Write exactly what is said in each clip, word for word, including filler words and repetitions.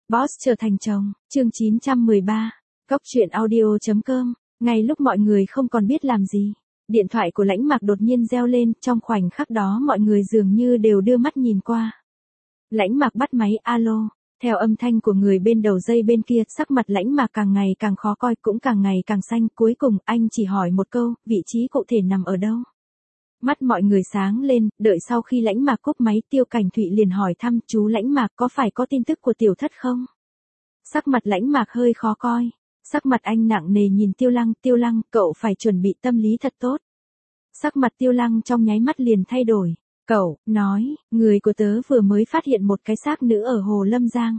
Boss trở thành chồng, chương chín trăm mười ba, Cóc truyện audio.com, ngay lúc mọi người không còn biết làm gì. Điện thoại của Lãnh Mạc đột nhiên reo lên, trong khoảnh khắc đó mọi người dường như đều đưa mắt nhìn qua. Lãnh Mạc bắt máy, alo, theo âm thanh của người bên đầu dây bên kia, sắc mặt Lãnh Mạc càng ngày càng khó coi, cũng càng ngày càng xanh, cuối cùng anh chỉ hỏi một câu, vị trí cụ thể nằm ở đâu? Mắt mọi người sáng lên, đợi sau khi Lãnh Mạc cúp máy, Tiêu Cảnh Thụy liền hỏi thăm, chú Lãnh Mạc có phải có tin tức của tiểu thất không? Sắc mặt Lãnh Mạc hơi khó coi. Sắc mặt anh nặng nề nhìn Tiêu Lăng, Tiêu Lăng, cậu phải chuẩn bị tâm lý thật tốt. Sắc mặt Tiêu Lăng trong nháy mắt liền thay đổi. Cậu, nói, người của tớ vừa mới phát hiện một cái xác nữ ở Hồ Lâm Giang.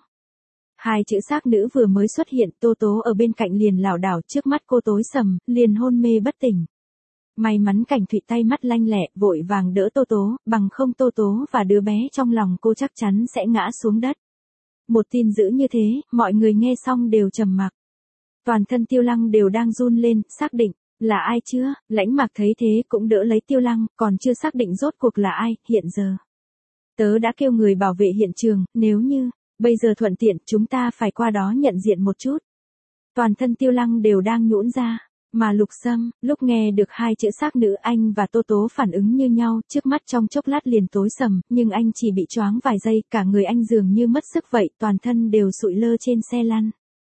Hai chữ xác nữ vừa mới xuất hiện, Tô Tố ở bên cạnh liền lảo đảo, trước mắt cô tối sầm, liền hôn mê bất tỉnh. May mắn Cảnh Thụy tay mắt lanh lẹ, vội vàng đỡ Tô Tố, bằng không Tô Tố và đứa bé trong lòng cô chắc chắn sẽ ngã xuống đất. Một tin dữ như thế, mọi người nghe xong đều trầm mặc. Toàn thân Tiêu Lăng đều đang run lên, xác định, là ai chưa? Lãnh Mạc thấy thế cũng đỡ lấy Tiêu Lăng, còn chưa xác định rốt cuộc là ai, hiện giờ. Tớ đã kêu người bảo vệ hiện trường, nếu như, bây giờ thuận tiện, chúng ta phải qua đó nhận diện một chút. Toàn thân Tiêu Lăng đều đang nhũn ra, mà Lục Sâm, lúc nghe được hai chữ xác nữ, anh và Tô Tố phản ứng như nhau, trước mắt trong chốc lát liền tối sầm, nhưng anh chỉ bị choáng vài giây, cả người anh dường như mất sức vậy, toàn thân đều sụi lơ trên xe lăn.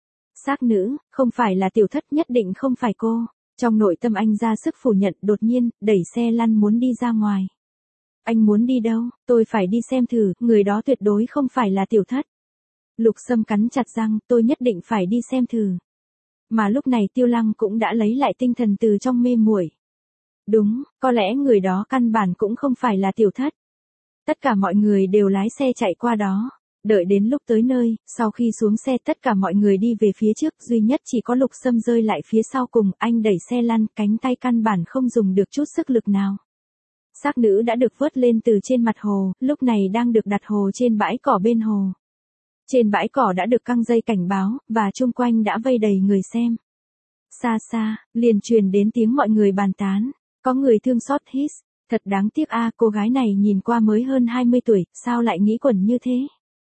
Xác nữ, không phải là tiểu thất, nhất định không phải cô. Trong nội tâm anh ra sức phủ nhận, đột nhiên, đẩy xe lăn muốn đi ra ngoài. Anh muốn đi đâu? Tôi phải đi xem thử, người đó tuyệt đối không phải là tiểu thất. Lục Sâm cắn chặt răng, tôi nhất định phải đi xem thử. Mà lúc này Tiêu Lăng cũng đã lấy lại tinh thần từ trong mê muội. Đúng, có lẽ người đó căn bản cũng không phải là tiểu thất. Tất cả mọi người đều lái xe chạy qua đó. Đợi đến lúc tới nơi, sau khi xuống xe tất cả mọi người đi về phía trước, duy nhất chỉ có Lục Sâm rơi lại phía sau cùng, anh đẩy xe lăn, cánh tay căn bản không dùng được chút sức lực nào. Xác nữ đã được vớt lên từ trên mặt hồ, lúc này đang được đặt hồ trên bãi cỏ bên hồ. Trên bãi cỏ đã được căng dây cảnh báo, và chung quanh đã vây đầy người xem. Xa xa, liền truyền đến tiếng mọi người bàn tán, có người thương xót hít, thật đáng tiếc a, cô gái này nhìn qua mới hơn hai mươi tuổi, sao lại nghĩ quẩn như thế?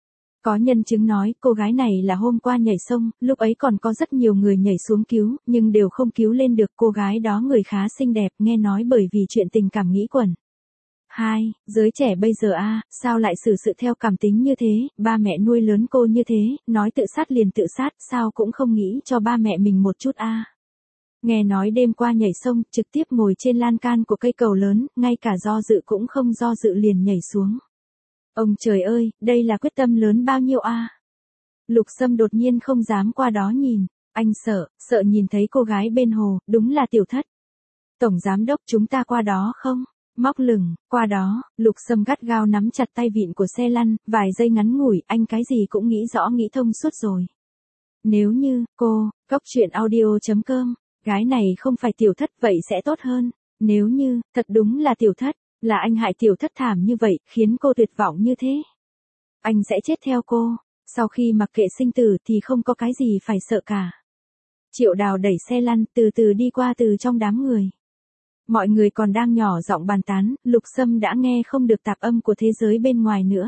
Có nhân chứng nói, cô gái này là hôm qua nhảy sông, lúc ấy còn có rất nhiều người nhảy xuống cứu, nhưng đều không cứu lên được, cô gái đó người khá xinh đẹp, nghe nói bởi vì chuyện tình cảm nghĩ quẩn. Hai, giới trẻ bây giờ a, sao lại xử sự theo cảm tính như thế, ba mẹ nuôi lớn cô như thế, nói tự sát liền tự sát, sao cũng không nghĩ cho ba mẹ mình một chút a. Nghe nói đêm qua nhảy sông, trực tiếp ngồi trên lan can của cây cầu lớn, ngay cả do dự cũng không do dự liền nhảy xuống. Ông trời ơi, đây là quyết tâm lớn bao nhiêu a? Lục Sâm đột nhiên không dám qua đó nhìn, anh sợ, sợ nhìn thấy cô gái bên hồ, đúng là tiểu thất. Tổng giám đốc, chúng ta qua đó không? Móc lửng, qua đó, Lục Sâm gắt gao nắm chặt tay vịn của xe lăn, vài giây ngắn ngủi, anh cái gì cũng nghĩ rõ nghĩ thông suốt rồi. Nếu như, cô, Cóc truyện audio.com, gái này không phải tiểu thất vậy sẽ tốt hơn. Nếu như, thật đúng là tiểu thất. Là anh hại tiểu thất thảm như vậy, khiến cô tuyệt vọng như thế. Anh sẽ chết theo cô, sau khi mặc kệ sinh tử thì không có cái gì phải sợ cả. Triệu Đào đẩy xe lăn, từ từ đi qua từ trong đám người. Mọi người còn đang nhỏ giọng bàn tán, Lục Sâm đã nghe không được tạp âm của thế giới bên ngoài nữa.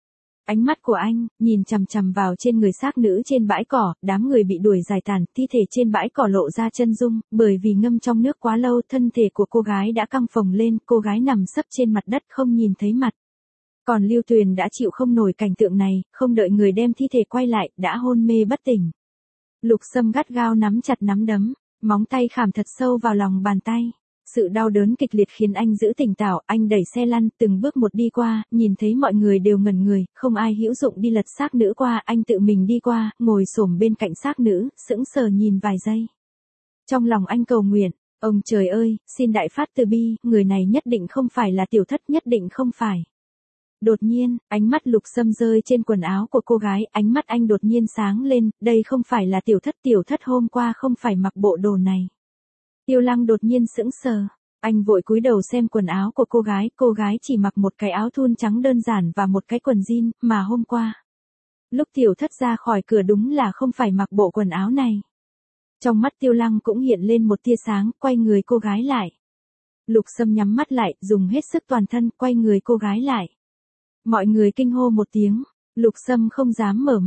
Ánh mắt của anh, nhìn chằm chằm vào trên người xác nữ trên bãi cỏ, đám người bị đuổi giải tàn, thi thể trên bãi cỏ lộ ra chân dung, bởi vì ngâm trong nước quá lâu, thân thể của cô gái đã căng phồng lên, cô gái nằm sấp trên mặt đất không nhìn thấy mặt. Còn Lưu Tuyền đã chịu không nổi cảnh tượng này, không đợi người đem thi thể quay lại, đã hôn mê bất tỉnh. Lục Sâm gắt gao nắm chặt nắm đấm, móng tay khảm thật sâu vào lòng bàn tay. Sự đau đớn kịch liệt khiến anh giữ tỉnh táo, anh đẩy xe lăn, từng bước một đi qua, nhìn thấy mọi người đều ngẩn người, không ai hữu dụng đi lật xác nữ qua, anh tự mình đi qua, ngồi xổm bên cạnh xác nữ, sững sờ nhìn vài giây. Trong lòng anh cầu nguyện, ông trời ơi, xin đại phát từ bi, người này nhất định không phải là tiểu thất, nhất định không phải. Đột nhiên, ánh mắt Lục Sâm rơi trên quần áo của cô gái, ánh mắt anh đột nhiên sáng lên, đây không phải là tiểu thất, tiểu thất hôm qua không phải mặc bộ đồ này. Tiêu Lăng đột nhiên sững sờ, anh vội cúi đầu xem quần áo của cô gái, cô gái chỉ mặc một cái áo thun trắng đơn giản và một cái quần jean, mà hôm qua. Lúc tiểu thất ra khỏi cửa đúng là không phải mặc bộ quần áo này. Trong mắt Tiêu Lăng cũng hiện lên một tia sáng, quay người cô gái lại. Lục Sâm nhắm mắt lại, dùng hết sức toàn thân, quay người cô gái lại. Mọi người kinh hô một tiếng, Lục Sâm không dám mở mắt,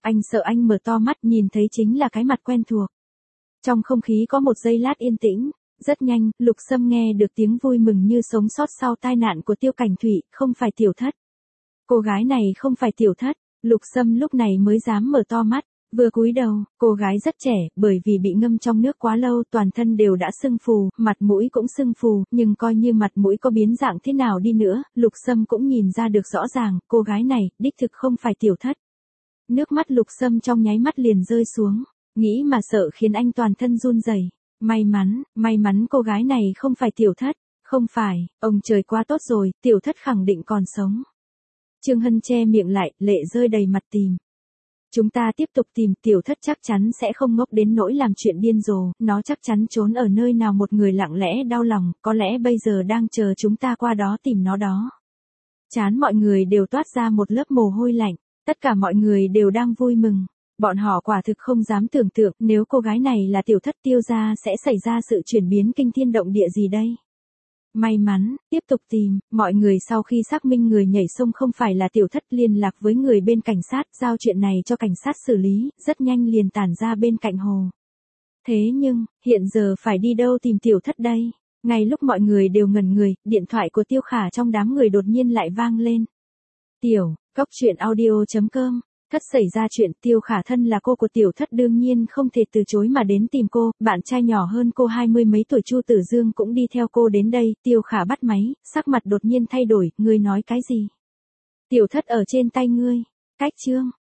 Anh sợ anh mở to mắt nhìn thấy chính là cái mặt quen thuộc. Trong không khí có một giây lát yên tĩnh, rất nhanh, Lục Sâm nghe được tiếng vui mừng như sống sót sau tai nạn của Tiêu Cảnh Thụy, không phải Tiểu Thất. Cô gái này không phải Tiểu Thất, Lục Sâm lúc này mới dám mở to mắt, vừa cúi đầu, cô gái rất trẻ, bởi vì bị ngâm trong nước quá lâu toàn thân đều đã sưng phù, mặt mũi cũng sưng phù, nhưng coi như mặt mũi có biến dạng thế nào đi nữa, Lục Sâm cũng nhìn ra được rõ ràng, cô gái này, đích thực không phải Tiểu Thất. Nước mắt Lục Sâm trong nháy mắt liền rơi xuống, nghĩ mà sợ khiến anh toàn thân run rẩy. May mắn, may mắn cô gái này không phải Tiểu Thất, không phải, ông trời quá tốt rồi, Tiểu Thất khẳng định còn sống. Trương Hân che miệng lại, lệ rơi đầy mặt tìm. Chúng ta tiếp tục tìm, Tiểu Thất chắc chắn sẽ không ngốc đến nỗi làm chuyện điên rồ, nó chắc chắn trốn ở nơi nào một người lặng lẽ đau lòng, có lẽ bây giờ đang chờ chúng ta qua đó tìm nó đó. Chán mọi người đều toát ra một lớp mồ hôi lạnh, tất cả mọi người đều đang vui mừng. Bọn họ quả thực không dám tưởng tượng nếu cô gái này là Tiểu Thất Tiêu gia sẽ xảy ra sự chuyển biến kinh thiên động địa gì đây. May mắn, tiếp tục tìm, mọi người sau khi xác minh người nhảy sông không phải là Tiểu Thất liên lạc với người bên cảnh sát, giao chuyện này cho cảnh sát xử lý, rất nhanh liền tản ra bên cạnh hồ. Thế nhưng, hiện giờ phải đi đâu tìm Tiểu Thất đây? Ngay lúc mọi người đều ngẩn người, điện thoại của Tiêu Khả trong đám người đột nhiên lại vang lên. Tiểu, cốc truyện audio chấm com. Thất xảy ra chuyện, Tiêu Khả thân là cô của Tiểu Thất đương nhiên không thể từ chối mà đến tìm cô, bạn trai nhỏ hơn cô hai mươi mấy tuổi Chu Tử Dương cũng đi theo cô đến đây, Tiêu Khả bắt máy, sắc mặt đột nhiên thay đổi, ngươi nói cái gì? Tiểu Thất ở trên tay ngươi, cách chương,